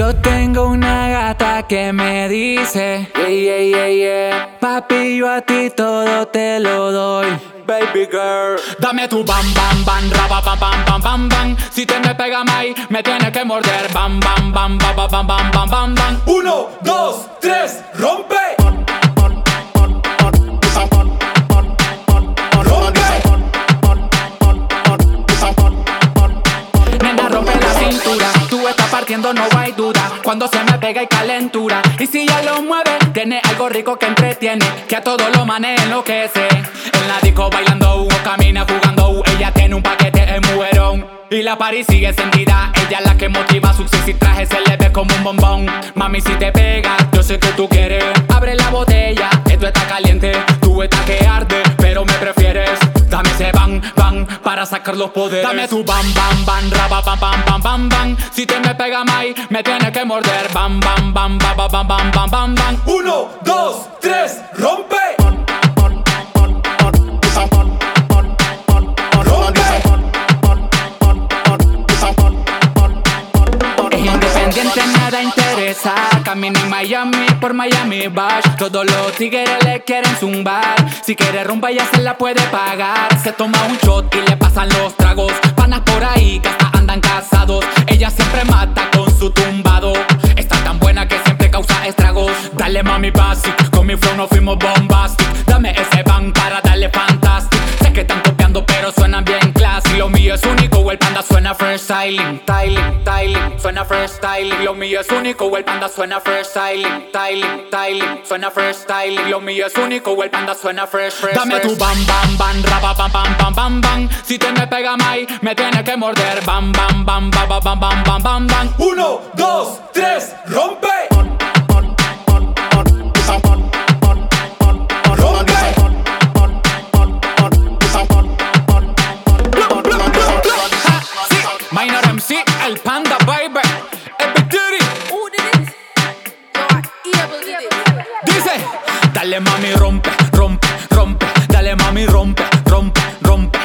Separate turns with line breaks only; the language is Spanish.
Yo tengo una gata que me dice, yeah, yeah, yeah, yeah. Papi, yo a ti todo te lo doy, baby girl. Dame tu bam, bam, bam, raba, bam, bam, bam, bam, bam. Si te me pega mai, me tienes que morder. Bam, bam, bam, bam, bam, bam, bam, bam, bam, bam. 1, 2, 3, rompe. Partiendo no hay duda, cuando se me pega y calentura. Y si ya lo mueve, tiene algo rico que entretiene, que a todo lo maneja, enloquece. En la disco bailando, camina jugando. Ella tiene un paquete en mujerón y la party sigue encendida. Ella es la que motiva su sexy traje, se le ve como un bombón. Mami, si te pega, yo sé que tú quieres. Abre la botella, esto está caliente. Tú estás que arde, pero me prefieres. Dame ese bang, bang, para sacar los poderes. Dame tu bam, bam, bam, raba, bam, bam, bam, bam, bam. Si te me pega mai, me tienes que morder. Bam, bam, bam, bam, bam, bam, bam, bam, bam, bam. 1, 2, 3, rompe. Nada interesa, camina en Miami, por Miami Beach. Todos los tigres le quieren zumbar. Si quiere rumba ya se la puede pagar. Se toma un shot y le pasan los tragos. Panas por ahí que hasta andan casados. Ella siempre mata con su tumbado. Está tan buena que siempre causa estragos. Dale mami basic, con mi flow no fuimos bombastic. Dame ese bang para darle fantastic. Sé que están copiando pero suenan bien classic. Lo mío es único, el panda suena fresh styling. Styling, styling, suena fresh styling. Lo mío es único, el panda suena fresh styling. Styling, styling, suena fresh styling. Lo mío es único, el panda suena fresh, fresh. Dame tu bam, bam, bam, raba, bam, bam, bam, bam, bam. Si te me pega mai, me tienes que morder. Bam, bam, bam, bam, bam, bam, bam, bam, bam, bam. 1, 2, 3, rompe. Minor MC, el panda, baby. Dice, dale mami rompe, rompe, rompe. Dale mami rompe, rompe, rompe.